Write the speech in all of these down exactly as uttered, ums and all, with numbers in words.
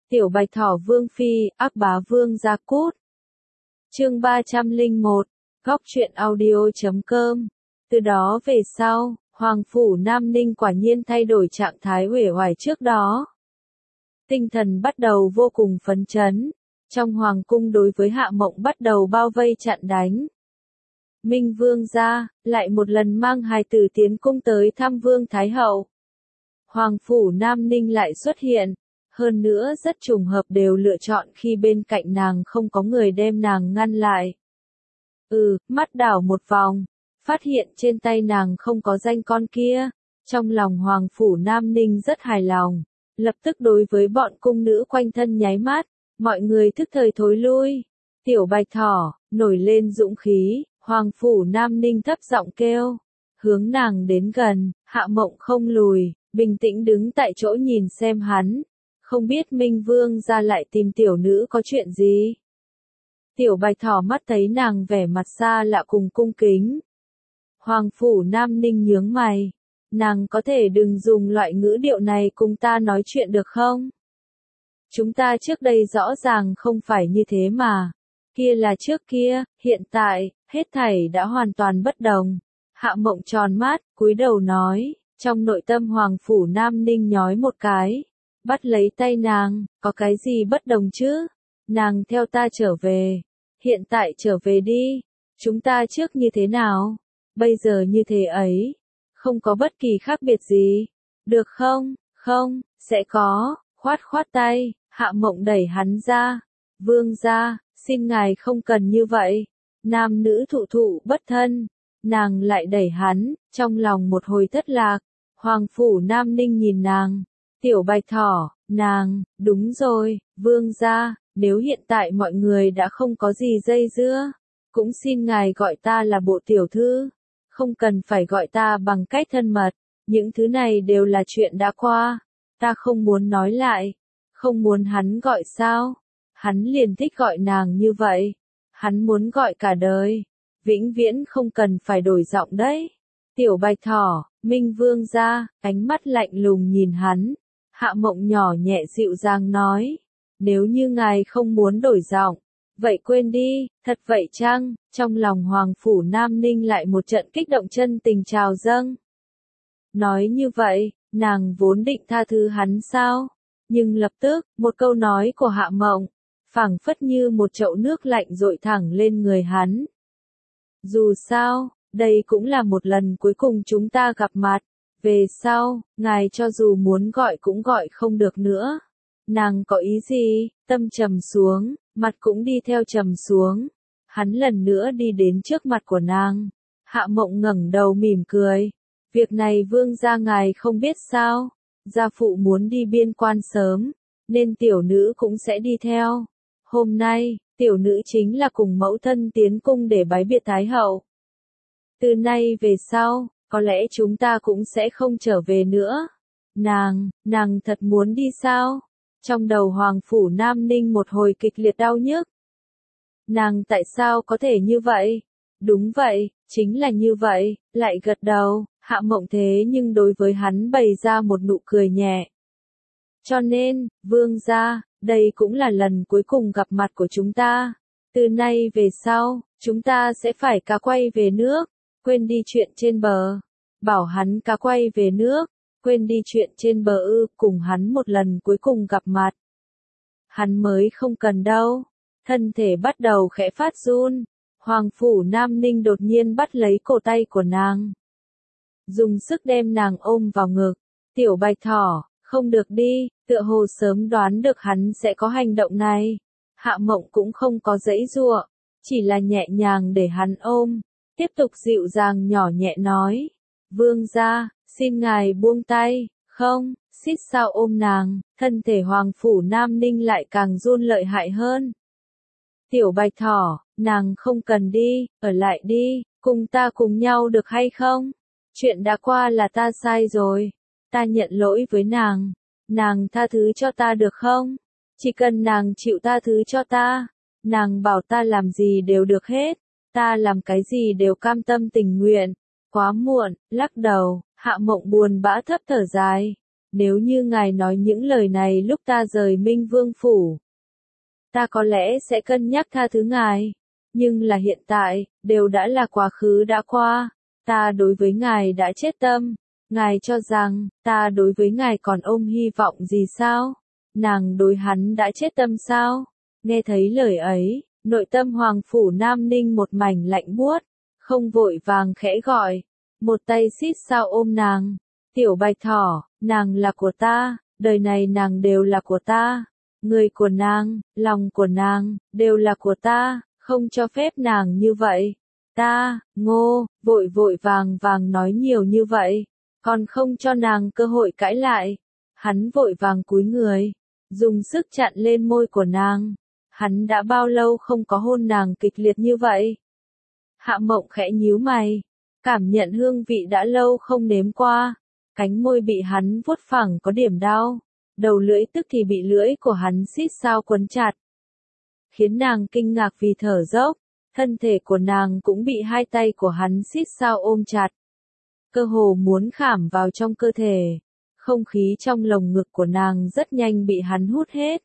Tiểu Bạch Thỏ Vương Phi, ác bá vương Gia Cút. Chương ba trăm lẻ một, góc truyện audio chấm com. Từ đó về sau, Hoàng phủ Nam Ninh quả nhiên thay đổi trạng thái uể oải trước đó. Tinh thần bắt đầu vô cùng phấn chấn, trong hoàng cung đối với Hạ Mộng bắt đầu bao vây chặn đánh. Minh Vương gia lại một lần mang hài tử tiến cung tới thăm Vương Thái Hậu. Hoàng phủ Nam Ninh lại xuất hiện, hơn nữa rất trùng hợp đều lựa chọn khi bên cạnh nàng không có người đem nàng ngăn lại. Ừ, mắt đảo một vòng, phát hiện trên tay nàng không có danh con kia, trong lòng Hoàng phủ Nam Ninh rất hài lòng, lập tức đối với bọn cung nữ quanh thân nháy mắt, mọi người thức thời thối lui. Tiểu Bạch Thỏ, nổi lên dũng khí, Hoàng phủ Nam Ninh thấp giọng kêu, hướng nàng đến gần, Hạ Mộng không lùi, bình tĩnh đứng tại chỗ nhìn xem hắn. Không biết Minh Vương gia lại tìm tiểu nữ có chuyện gì? Tiểu Bạch Thỏ mắt thấy nàng vẻ mặt xa lạ cùng cung kính. Hoàng phủ Nam Ninh nhướng mày. Nàng có thể đừng dùng loại ngữ điệu này cùng ta nói chuyện được không? Chúng ta trước đây rõ ràng không phải như thế mà. Kia là trước kia, hiện tại, hết thảy đã hoàn toàn bất đồng. Hạ Mộng tròn mắt, cúi đầu nói, trong nội tâm Hoàng phủ Nam Ninh nhói một cái. Bắt lấy tay nàng, có cái gì bất đồng chứ? Nàng theo ta trở về. Hiện tại trở về đi. Chúng ta trước như thế nào? Bây giờ như thế ấy. Không có bất kỳ khác biệt gì. Được không? Không, sẽ có. Khoát khoát tay, Hạ Mộng đẩy hắn ra. Vương gia, xin ngài không cần như vậy. Nam nữ thụ thụ bất thân. Nàng lại đẩy hắn, trong lòng một hồi thất lạc. Hoàng phủ Nam Ninh nhìn nàng. Tiểu Bạch Thỏ, nàng, đúng rồi, vương gia, nếu hiện tại mọi người đã không có gì dây dưa, cũng xin ngài gọi ta là bộ tiểu thư, không cần phải gọi ta bằng cách thân mật, những thứ này đều là chuyện đã qua, ta không muốn nói lại, không muốn hắn gọi sao, hắn liền thích gọi nàng như vậy, hắn muốn gọi cả đời, vĩnh viễn không cần phải đổi giọng đấy. Tiểu Bạch Thỏ, Minh Vương gia, ánh mắt lạnh lùng nhìn hắn. Hạ Mộng nhỏ nhẹ dịu dàng nói, nếu như ngài không muốn đổi giọng, vậy quên đi, thật vậy chăng? Trong lòng Hoàng phủ Nam Ninh lại một trận kích động chân tình trào dâng. Nói như vậy, nàng vốn định tha thứ hắn sao? Nhưng lập tức, một câu nói của Hạ Mộng, phảng phất như một chậu nước lạnh dội thẳng lên người hắn. Dù sao, đây cũng là một lần cuối cùng chúng ta gặp mặt. Về sau, ngài cho dù muốn gọi cũng gọi không được nữa. Nàng có ý gì? Tâm trầm xuống, mặt cũng đi theo trầm xuống. Hắn lần nữa đi đến trước mặt của nàng. Hạ Mộng ngẩng đầu mỉm cười. Việc này vương gia ngài không biết sao? Gia phụ muốn đi biên quan sớm, nên tiểu nữ cũng sẽ đi theo. Hôm nay, tiểu nữ chính là cùng mẫu thân tiến cung để bái biệt Thái Hậu. Từ nay về sau, có lẽ chúng ta cũng sẽ không trở về nữa. Nàng, nàng thật muốn đi sao? Trong đầu Hoàng phủ Nam Ninh một hồi kịch liệt đau nhức. Nàng tại sao có thể như vậy? Đúng vậy, chính là như vậy, lại gật đầu, Hạ Mộng thế nhưng đối với hắn bày ra một nụ cười nhẹ. Cho nên, vương gia, đây cũng là lần cuối cùng gặp mặt của chúng ta. Từ nay về sau, chúng ta sẽ phải cá quay về nước. Quên đi chuyện trên bờ. Bảo hắn cá quay về nước. Quên đi chuyện trên bờ ư, cùng hắn một lần cuối cùng gặp mặt. Hắn mới không cần đâu. Thân thể bắt đầu khẽ phát run. Hoàng phủ Nam Ninh đột nhiên bắt lấy cổ tay của nàng. Dùng sức đem nàng ôm vào ngực. Tiểu Bạch Thỏ, không được đi, tựa hồ sớm đoán được hắn sẽ có hành động này. Hạ Mộng cũng không có giãy giụa, chỉ là nhẹ nhàng để hắn ôm. Tiếp tục dịu dàng nhỏ nhẹ nói, vương gia, xin ngài buông tay, không, xít sao ôm nàng, thân thể Hoàng phủ Nam Ninh lại càng run lợi hại hơn. Tiểu Bạch Thỏ, nàng không cần đi, ở lại đi, cùng ta cùng nhau được hay không? Chuyện đã qua là ta sai rồi, ta nhận lỗi với nàng, nàng tha thứ cho ta được không? Chỉ cần nàng chịu tha thứ cho ta, nàng bảo ta làm gì đều được hết. Ta làm cái gì đều cam tâm tình nguyện. Quá muộn, lắc đầu, Hạ Mộng buồn bã thấp thở dài. nếu như ngài nói những lời này lúc ta rời Minh Vương Phủ, ta có lẽ sẽ cân nhắc tha thứ ngài. Nhưng là hiện tại, đều đã là quá khứ đã qua. Ta đối với ngài đã chết tâm. Ngài cho rằng, ta đối với ngài còn ôm hy vọng gì sao? Nàng đối hắn đã chết tâm sao? Nghe thấy lời ấy, nội tâm Hoàng Phủ Nam Ninh một mảnh lạnh buốt, không vội vàng khẽ gọi. Một tay xít sao ôm nàng. Tiểu Bạch Thỏ, nàng là của ta, đời này nàng đều là của ta. Người của nàng, lòng của nàng, đều là của ta, không cho phép nàng như vậy. Ta, Ngô, vội vội vàng vàng nói nhiều như vậy, còn không cho nàng cơ hội cãi lại. Hắn vội vàng cúi người, dùng sức chặn lên môi của nàng. Hắn đã bao lâu không có hôn nàng kịch liệt như vậy? Hạ Mộng khẽ nhíu mày, cảm nhận hương vị đã lâu không nếm qua. Cánh môi bị hắn vuốt phẳng có điểm đau, đầu lưỡi tức thì bị lưỡi của hắn xít sao quấn chặt, khiến nàng kinh ngạc vì thở dốc. Thân thể của nàng cũng bị hai tay của hắn xít sao ôm chặt, cơ hồ muốn khảm vào trong cơ thể. Không khí trong lồng ngực của nàng rất nhanh bị hắn hút hết.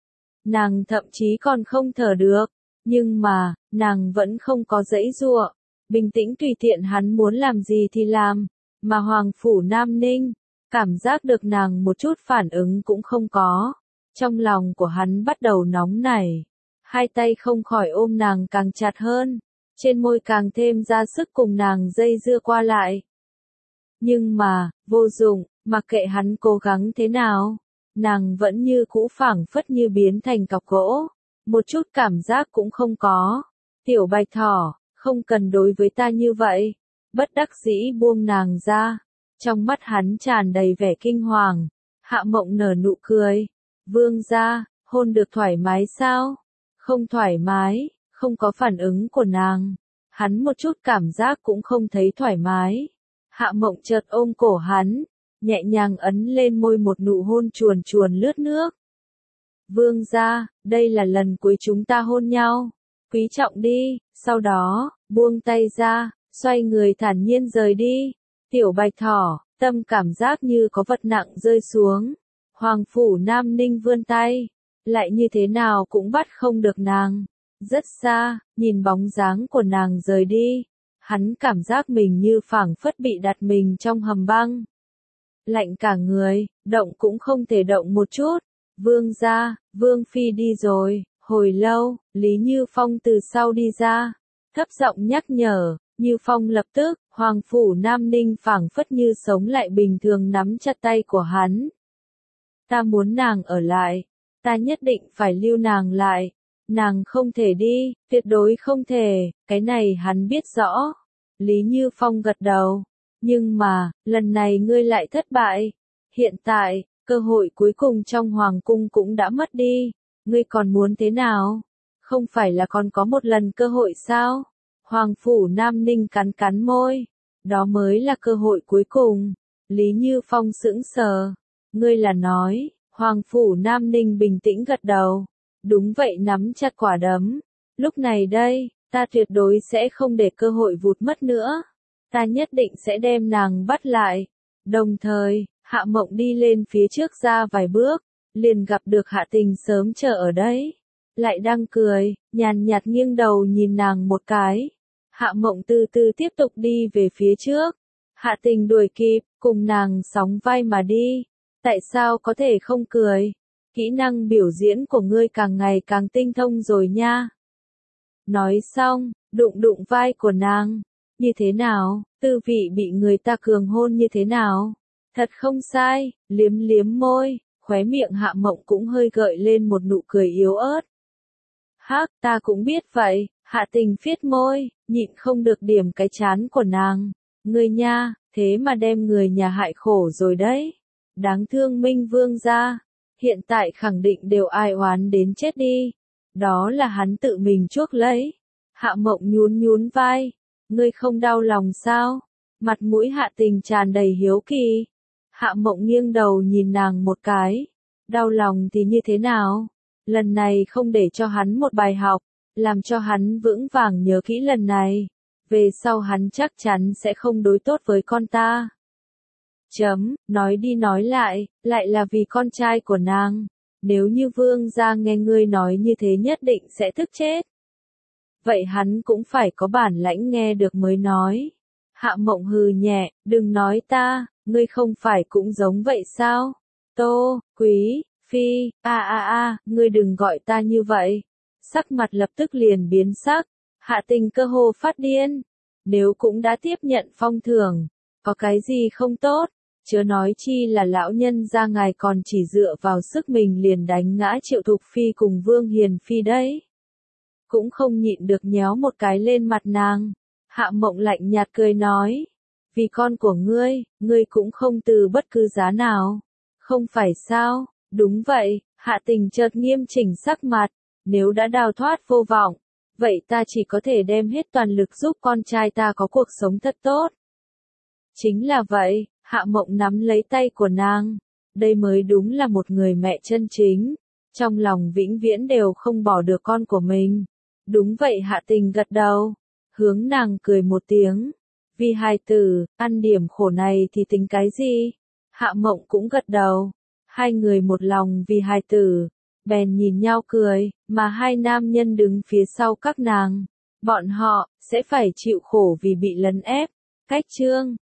Nàng thậm chí còn không thở được, nhưng mà, nàng vẫn không có giãy giụa, bình tĩnh tùy tiện hắn muốn làm gì thì làm. Mà Hoàng Phủ Nam Ninh, cảm giác được nàng một chút phản ứng cũng không có. Trong lòng của hắn bắt đầu nóng nảy, hai tay không khỏi ôm nàng càng chặt hơn, trên môi càng thêm ra sức cùng nàng dây dưa qua lại. Nhưng mà, vô dụng, mặc kệ hắn cố gắng thế nào, nàng vẫn như cũ phảng phất như biến thành cọc gỗ, một chút cảm giác cũng không có. Tiểu Bạch Thỏ, không cần đối với ta như vậy. Bất đắc dĩ buông nàng ra, trong mắt hắn tràn đầy vẻ kinh hoàng. Hạ Mộng nở nụ cười. Vương gia, hôn được thoải mái sao? Không thoải mái, không có phản ứng của nàng. Hắn một chút cảm giác cũng không thấy thoải mái. Hạ Mộng chợt ôm cổ hắn, nhẹ nhàng ấn lên môi một nụ hôn chuồn chuồn lướt nước. Vương gia, đây là lần cuối chúng ta hôn nhau. Quý trọng đi, sau đó, buông tay ra, xoay người thản nhiên rời đi. Tiểu Bạch Thỏ, tâm cảm giác như có vật nặng rơi xuống. Hoàng Phủ Nam Ninh vươn tay, lại như thế nào cũng bắt không được nàng. Rất xa, nhìn bóng dáng của nàng rời đi, hắn cảm giác mình như phảng phất bị đặt mình trong hầm băng. Lạnh cả người, động cũng không thể động một chút. Vương gia, Vương Phi đi rồi. Hồi lâu, Lý Như Phong từ sau đi ra, thấp giọng nhắc nhở. Như Phong lập tức, Hoàng Phủ Nam Ninh phảng phất như sống lại bình thường nắm chặt tay của hắn. Ta muốn nàng ở lại, ta nhất định phải lưu nàng lại, nàng không thể đi, tuyệt đối không thể, cái này hắn biết rõ. Lý Như Phong gật đầu, nhưng mà, lần này ngươi lại thất bại, hiện tại, cơ hội cuối cùng trong Hoàng Cung cũng đã mất đi, ngươi còn muốn thế nào? Không phải là còn có một lần cơ hội sao? Hoàng Phủ Nam Ninh cắn cắn môi, đó mới là cơ hội cuối cùng. Lý Như Phong sững sờ, ngươi là nói, Hoàng Phủ Nam Ninh bình tĩnh gật đầu, đúng vậy, nắm chặt quả đấm, lúc này đây, ta tuyệt đối sẽ không để cơ hội vụt mất nữa, ta nhất định sẽ đem nàng bắt lại. Đồng thời, Hạ Mộng đi lên phía trước ra vài bước, liền gặp được Hạ Tình sớm chờ ở đấy, lại đang cười, nhàn nhạt nghiêng đầu nhìn nàng một cái. Hạ Mộng từ từ tiếp tục đi về phía trước. Hạ Tình đuổi kịp, cùng nàng sóng vai mà đi. Tại sao có thể không cười? Kỹ năng biểu diễn của ngươi càng ngày càng tinh thông rồi nha. Nói xong, đụng đụng vai của nàng. Như thế nào? Tư vị bị người ta cường hôn như thế nào? Thật không sai, liếm liếm môi, khóe miệng Hạ Mộng cũng hơi gợi lên một nụ cười yếu ớt. Hắc, ta cũng biết vậy. Hạ Tình phiết môi, nhịn không được điểm cái chán của nàng. Ngươi nha, thế mà đem người nhà hại khổ rồi đấy. Đáng thương Minh Vương gia, hiện tại khẳng định đều ai oán đến chết đi. Đó là hắn tự mình chuốc lấy. Hạ Mộng nhún nhún vai, ngươi không đau lòng sao? Mặt mũi Hạ Tình tràn đầy hiếu kỳ. Hạ Mộng nghiêng đầu nhìn nàng một cái. Đau lòng thì như thế nào? Lần này không để cho hắn một bài học, làm cho hắn vững vàng nhớ kỹ lần này. Về sau hắn chắc chắn sẽ không đối tốt với con ta. Chấm, nói đi nói lại, lại là vì con trai của nàng. Nếu như vương gia nghe ngươi nói như thế nhất định sẽ tức chết. Vậy hắn cũng phải có bản lãnh nghe được mới nói. Hạ Mộng hừ nhẹ, đừng nói ta, ngươi không phải cũng giống vậy sao? Tô, Quý, Phi, a a a, ngươi đừng gọi ta như vậy. Sắc mặt lập tức liền biến sắc, Hạ Tình cơ hồ phát điên. Nếu cũng đã tiếp nhận phong thưởng, có cái gì không tốt, chớ nói chi là lão nhân gia ngài còn chỉ dựa vào sức mình liền đánh ngã Triệu Thục Phi cùng Vương Hiền Phi đấy. Cũng không nhịn được nhéo một cái lên mặt nàng. Hạ Mộng lạnh nhạt cười nói, vì con của ngươi, ngươi cũng không từ bất cứ giá nào. Không phải sao? Đúng vậy, Hạ Tình chợt nghiêm chỉnh sắc mặt, nếu đã đào thoát vô vọng, vậy ta chỉ có thể đem hết toàn lực giúp con trai ta có cuộc sống thật tốt. Chính là vậy, Hạ Mộng nắm lấy tay của nàng, đây mới đúng là một người mẹ chân chính, trong lòng vĩnh viễn đều không bỏ được con của mình. Đúng vậy, Hạ Tình gật đầu, hướng nàng cười một tiếng, vì hài tử, ăn điểm khổ này thì tính cái gì? Hạ Mộng cũng gật đầu, hai người một lòng vì hài tử, bèn nhìn nhau cười, mà hai nam nhân đứng phía sau các nàng, bọn họ sẽ phải chịu khổ vì bị lấn ép. Cách chương